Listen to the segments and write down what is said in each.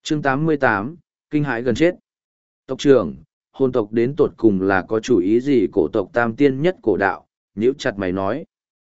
Chương 88, kinh hãi gần chết. Tộc trưởng, hồn tộc đến tột cùng là có chủ ý gì? Cổ tộc tam tiên nhất cổ đạo, nhíu chặt mày nói.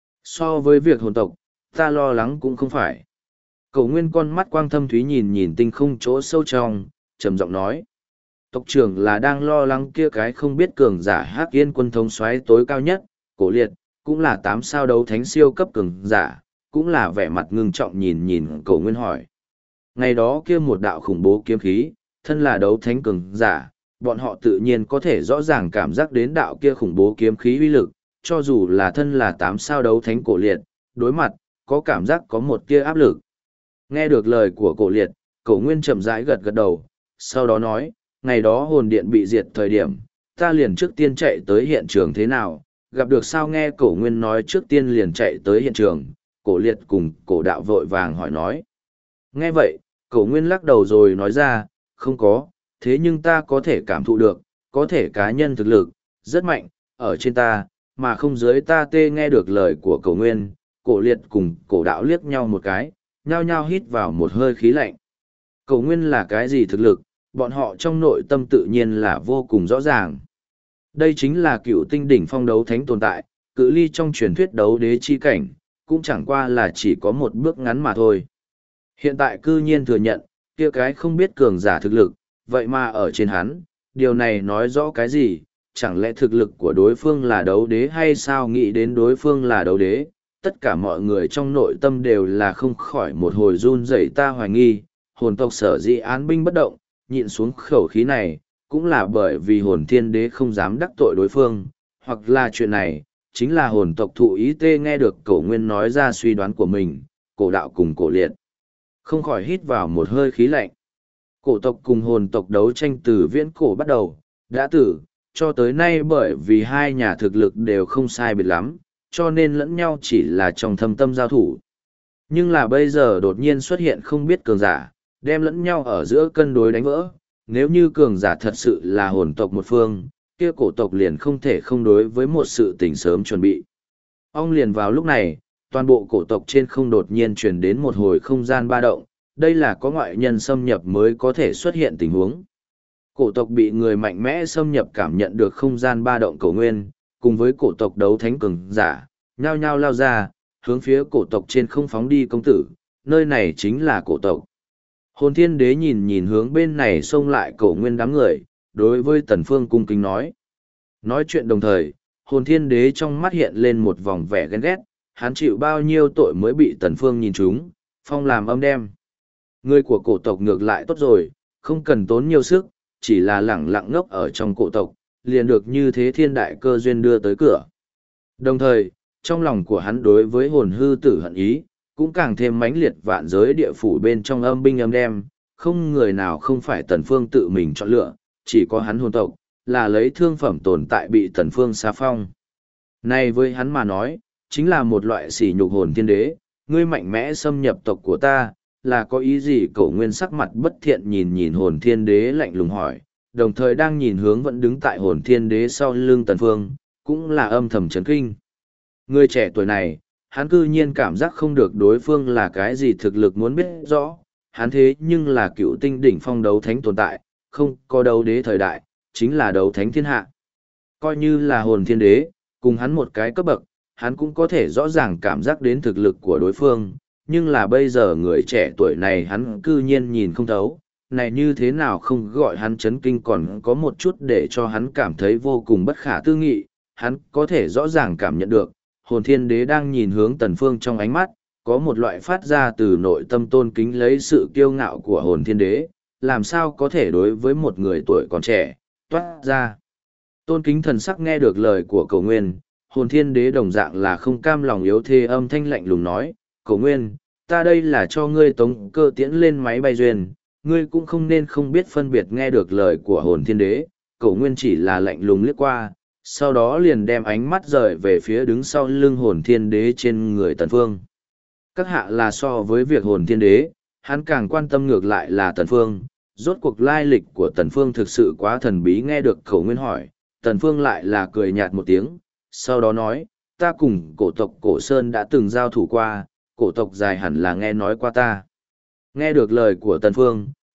So với việc hồn tộc, ta lo lắng cũng không phải. Cổ nguyên con mắt quang thâm thúy nhìn nhìn tinh không chỗ sâu trong, trầm giọng nói. Tộc trưởng là đang lo lắng kia cái không biết cường giả Hắc Yên quân thống soái tối cao nhất, Cổ Liệt, cũng là 8 sao đấu thánh siêu cấp cường giả, cũng là vẻ mặt ngưng trọng nhìn nhìn Cổ Nguyên hỏi. Ngày đó kia một đạo khủng bố kiếm khí, thân là đấu thánh cường giả, bọn họ tự nhiên có thể rõ ràng cảm giác đến đạo kia khủng bố kiếm khí uy lực, cho dù là thân là 8 sao đấu thánh Cổ Liệt, đối mặt, có cảm giác có một tia áp lực. Nghe được lời của Cổ Liệt, Cổ Nguyên chậm rãi gật gật đầu, sau đó nói, ngày đó hồn điện bị diệt thời điểm, ta liền trước tiên chạy tới hiện trường thế nào, gặp được sao? Nghe Cổ Nguyên nói trước tiên liền chạy tới hiện trường, Cổ Liệt cùng Cổ Đạo vội vàng hỏi nói. Nghe vậy, Cổ Nguyên lắc đầu rồi nói ra, không có, thế nhưng ta có thể cảm thụ được, có thể cá nhân thực lực, rất mạnh, ở trên ta, mà không dưới ta. Nghe được lời của Cổ Nguyên, Cổ Liệt cùng Cổ Đạo liếc nhau một cái, nhao nhao hít vào một hơi khí lạnh. Cổ Nguyên là cái gì thực lực, bọn họ trong nội tâm tự nhiên là vô cùng rõ ràng. Đây chính là cựu tinh đỉnh phong đấu thánh tồn tại, cự ly trong truyền thuyết đấu đế chi cảnh, cũng chẳng qua là chỉ có một bước ngắn mà thôi. Hiện tại cư nhiên thừa nhận, kia cái không biết cường giả thực lực, vậy mà ở trên hắn, điều này nói rõ cái gì? Chẳng lẽ thực lực của đối phương là đấu đế hay sao? Nghĩ đến đối phương là đấu đế, tất cả mọi người trong nội tâm đều là không khỏi một hồi run rẩy. Ta hoài nghi, hồn tộc sở dĩ án binh bất động, nhịn xuống khẩu khí này, cũng là bởi vì hồn thiên đế không dám đắc tội đối phương, hoặc là chuyện này, chính là hồn tộc thụ ý. Nghe được Cổ Nguyên nói ra suy đoán của mình, Cổ Đạo cùng Cổ Liệt không khỏi hít vào một hơi khí lạnh. Cổ tộc cùng hồn tộc đấu tranh từ viễn cổ bắt đầu, đã tử, cho tới nay bởi vì hai nhà thực lực đều không sai biệt lắm, cho nên lẫn nhau chỉ là trong thâm tâm giao thủ. Nhưng là bây giờ đột nhiên xuất hiện không biết cường giả, đem lẫn nhau ở giữa cân đối đánh vỡ. Nếu như cường giả thật sự là hồn tộc một phương, kia cổ tộc liền không thể không đối với một sự tình sớm chuẩn bị. Ông liền vào lúc này, toàn bộ cổ tộc trên không đột nhiên truyền đến một hồi không gian ba động, đây là có ngoại nhân xâm nhập mới có thể xuất hiện tình huống. Cổ tộc bị người mạnh mẽ xâm nhập cảm nhận được không gian ba động Cổ Nguyên, cùng với cổ tộc đấu thánh cường giả, nhao nhao lao ra, hướng phía cổ tộc trên không phóng đi. Công tử, nơi này chính là cổ tộc. Hồn thiên đế nhìn nhìn hướng bên này xông lại Cổ Nguyên đám người, đối với Tần Phương cung kính nói. Nói chuyện đồng thời, hồn thiên đế trong mắt hiện lên một vòng vẻ ghen ghét, hắn chịu bao nhiêu tội mới bị Tần Phương nhìn trúng, phong làm âm đem. Người của cổ tộc ngược lại tốt rồi, không cần tốn nhiều sức, chỉ là lẳng lặng ngốc ở trong cổ tộc, liền được như thế thiên đại cơ duyên đưa tới cửa. Đồng thời, trong lòng của hắn đối với hồn hư tử hận ý, cũng càng thêm mãnh liệt. Vạn giới địa phủ bên trong âm binh âm đem, không người nào không phải Tần Phương tự mình chọn lựa, chỉ có hắn hồn tộc, là lấy thương phẩm tồn tại bị Tần Phương sa phong. Này với hắn mà nói, chính là một loại sỉ nhục. Hồn thiên đế, ngươi mạnh mẽ xâm nhập tộc của ta, là có ý gì? Cổ Nguyên sắc mặt bất thiện nhìn nhìn hồn thiên đế lạnh lùng hỏi, đồng thời đang nhìn hướng vẫn đứng tại hồn thiên đế sau lưng Tần Phương, cũng là âm thầm chấn kinh. Người trẻ tuổi này, hắn cư nhiên cảm giác không được đối phương là cái gì thực lực. Muốn biết rõ, hắn thế nhưng là cựu tinh đỉnh phong đấu thánh tồn tại, không có đấu đế thời đại, chính là đấu thánh thiên hạ. Coi như là hồn thiên đế, cùng hắn một cái cấp bậc, hắn cũng có thể rõ ràng cảm giác đến thực lực của đối phương, nhưng là bây giờ người trẻ tuổi này hắn cư nhiên nhìn không thấu, này như thế nào không gọi hắn chấn kinh, còn có một chút để cho hắn cảm thấy vô cùng bất khả tư nghị. Hắn có thể rõ ràng cảm nhận được, hồn thiên đế đang nhìn hướng Tần Phương trong ánh mắt, có một loại phát ra từ nội tâm tôn kính lấy sự kiêu ngạo của hồn thiên đế, làm sao có thể đối với một người tuổi còn trẻ, toát ra tôn kính thần sắc. Nghe được lời của Cổ Nguyên, hồn thiên đế đồng dạng là không cam lòng yếu thế, âm thanh lạnh lùng nói, Cổ Nguyên, ta đây là cho ngươi tống cơ tiễn lên máy bay duyên, ngươi cũng không nên không biết phân biệt. Nghe được lời của hồn thiên đế, Cổ Nguyên chỉ là lạnh lùng liếc qua, sau đó liền đem ánh mắt rời về phía đứng sau lưng hồn thiên đế trên người Tần Phương. Các hạ là so với việc hồn thiên đế, hắn càng quan tâm ngược lại là Tần Phương, rốt cuộc lai lịch của Tần Phương thực sự quá thần bí. Nghe được Cổ Nguyên hỏi, Tần Phương lại là cười nhạt một tiếng, sau đó nói, ta cùng cổ tộc Cổ Sơn đã từng giao thủ qua, cổ tộc dài hẳn là nghe nói qua ta. Nghe được lời của Tần Phương,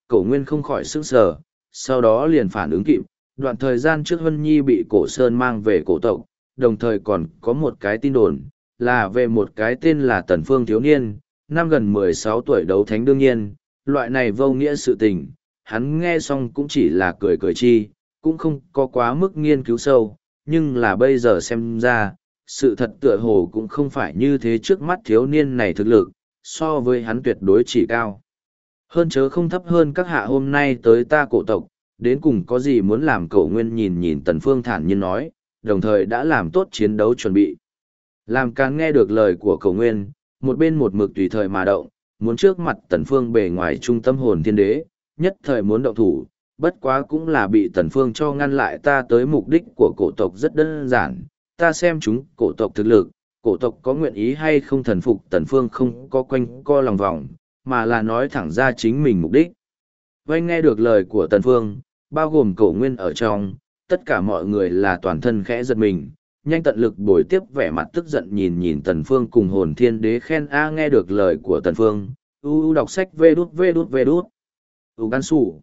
Cổ Nguyên không khỏi sững sờ, sau đó liền phản ứng kịp, đoạn thời gian trước Hân Nhi bị Cổ Sơn mang về cổ tộc, đồng thời còn có một cái tin đồn, là về một cái tên là Tần Phương thiếu niên, năm gần 16 tuổi đấu thánh đương nhiên, loại này vô nghĩa sự tình, hắn nghe xong cũng chỉ là cười cười chi, cũng không có quá mức nghiên cứu sâu, nhưng là bây giờ xem ra, sự thật tựa hồ cũng không phải như thế trước mắt thiếu niên này thực lực, so với hắn tuyệt đối chỉ cao. Hơn chớ không thấp hơn các hạ hôm nay tới ta cổ tộc, đến cùng có gì muốn làm Cổ Nguyên nhìn nhìn Tần Phương thản nhiên nói, đồng thời đã làm tốt chiến đấu chuẩn bị. Làm càng nghe được lời của Cổ Nguyên, một bên một mực tùy thời mà động, muốn trước mặt Tần Phương bề ngoài trung tâm hồn thiên đế, nhất thời muốn động thủ, bất quá cũng là bị Tần Phương cho ngăn lại. Ta tới mục đích của cổ tộc rất đơn giản, ta xem chúng cổ tộc thực lực, cổ tộc có nguyện ý hay không thần phục. Tần Phương không có quanh co lòng vòng, mà là nói thẳng ra chính mình mục đích. Vây nghe được lời của Tần Phương, bao gồm Cổ Nguyên ở trong, tất cả mọi người là toàn thân khẽ giật mình, nhanh tận lực bồi tiếp vẻ mặt tức giận nhìn nhìn Tần Phương cùng hồn thiên đế khen a. Nghe được lời của Tần Phương, đọc sách vê đút. Gan sủ.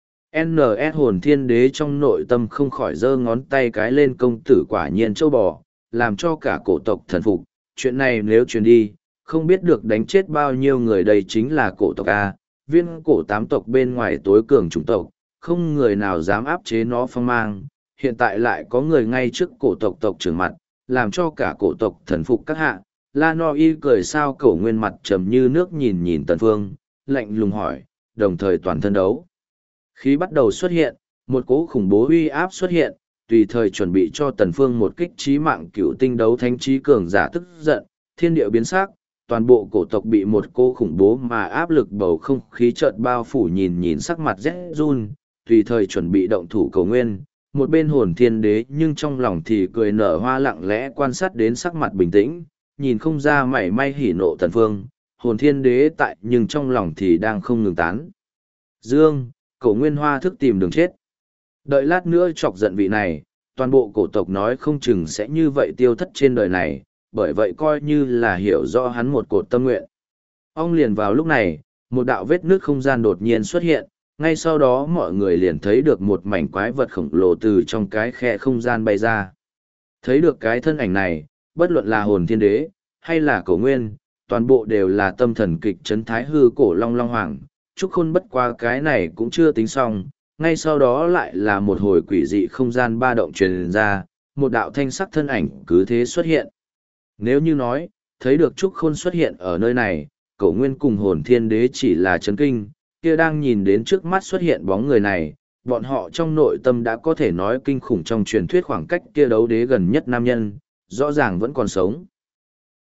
NS hồn thiên đế trong nội tâm không khỏi giơ ngón tay cái lên, công tử quả nhiên châu bò, làm cho cả cổ tộc thần phục. Chuyện này nếu truyền đi, không biết được đánh chết bao nhiêu người. Đây chính là cổ tộc A, viên cổ 8 tộc bên ngoài tối cường chủng tộc, không người nào dám áp chế nó phong mang. Hiện tại lại có người ngay trước cổ tộc tộc trưởng mặt, làm cho cả cổ tộc thần phục các hạ. La No Y cười sao. Cổ Nguyên mặt trầm như nước nhìn nhìn Tần Phương, lạnh lùng hỏi, đồng thời toàn thân đấu khí bắt đầu xuất hiện, một cỗ khủng bố uy áp xuất hiện, tùy thời chuẩn bị cho Tần Phương một kích chí mạng. Cựu tinh đấu thánh trí cường giả tức giận, thiên địa biến sắc, toàn bộ cổ tộc bị một cỗ khủng bố mà áp lực bầu không khí chợt bao phủ. Nhìn nhìn sắc mặt rét run, tùy thời chuẩn bị động thủ Cổ Nguyên, một bên hồn thiên đế nhưng trong lòng thì cười nở hoa, lặng lẽ quan sát đến sắc mặt bình tĩnh, nhìn không ra mảy may hỉ nộ Tần Phương. Hồn thiên đế tại nhưng trong lòng thì đang không ngừng tán dương, Cổ Nguyên hoa thức tìm đường chết. Đợi lát nữa chọc giận vị này, toàn bộ cổ tộc nói không chừng sẽ như vậy tiêu thất trên đời này, bởi vậy coi như là hiểu rõ hắn một cột tâm nguyện. Ông liền vào lúc này, một đạo vết nước không gian đột nhiên xuất hiện, ngay sau đó mọi người liền thấy được một mảnh quái vật khổng lồ từ trong cái khe không gian bay ra. Thấy được cái thân ảnh này, bất luận là hồn thiên đế, hay là Cổ Nguyên, toàn bộ đều là tâm thần kịch chấn. Thái hư cổ long long hoàng, Trúc Khôn bất qua cái này cũng chưa tính xong, ngay sau đó lại là một hồi quỷ dị không gian ba động truyền ra, một đạo thanh sắc thân ảnh cứ thế xuất hiện. Nếu như nói, thấy được Trúc Khôn xuất hiện ở nơi này, Cổ Nguyên cùng hồn thiên đế chỉ là chấn kinh, kia đang nhìn đến trước mắt xuất hiện bóng người này, bọn họ trong nội tâm đã có thể nói kinh khủng. Trong truyền thuyết khoảng cách kia đấu đế gần nhất nam nhân, rõ ràng vẫn còn sống.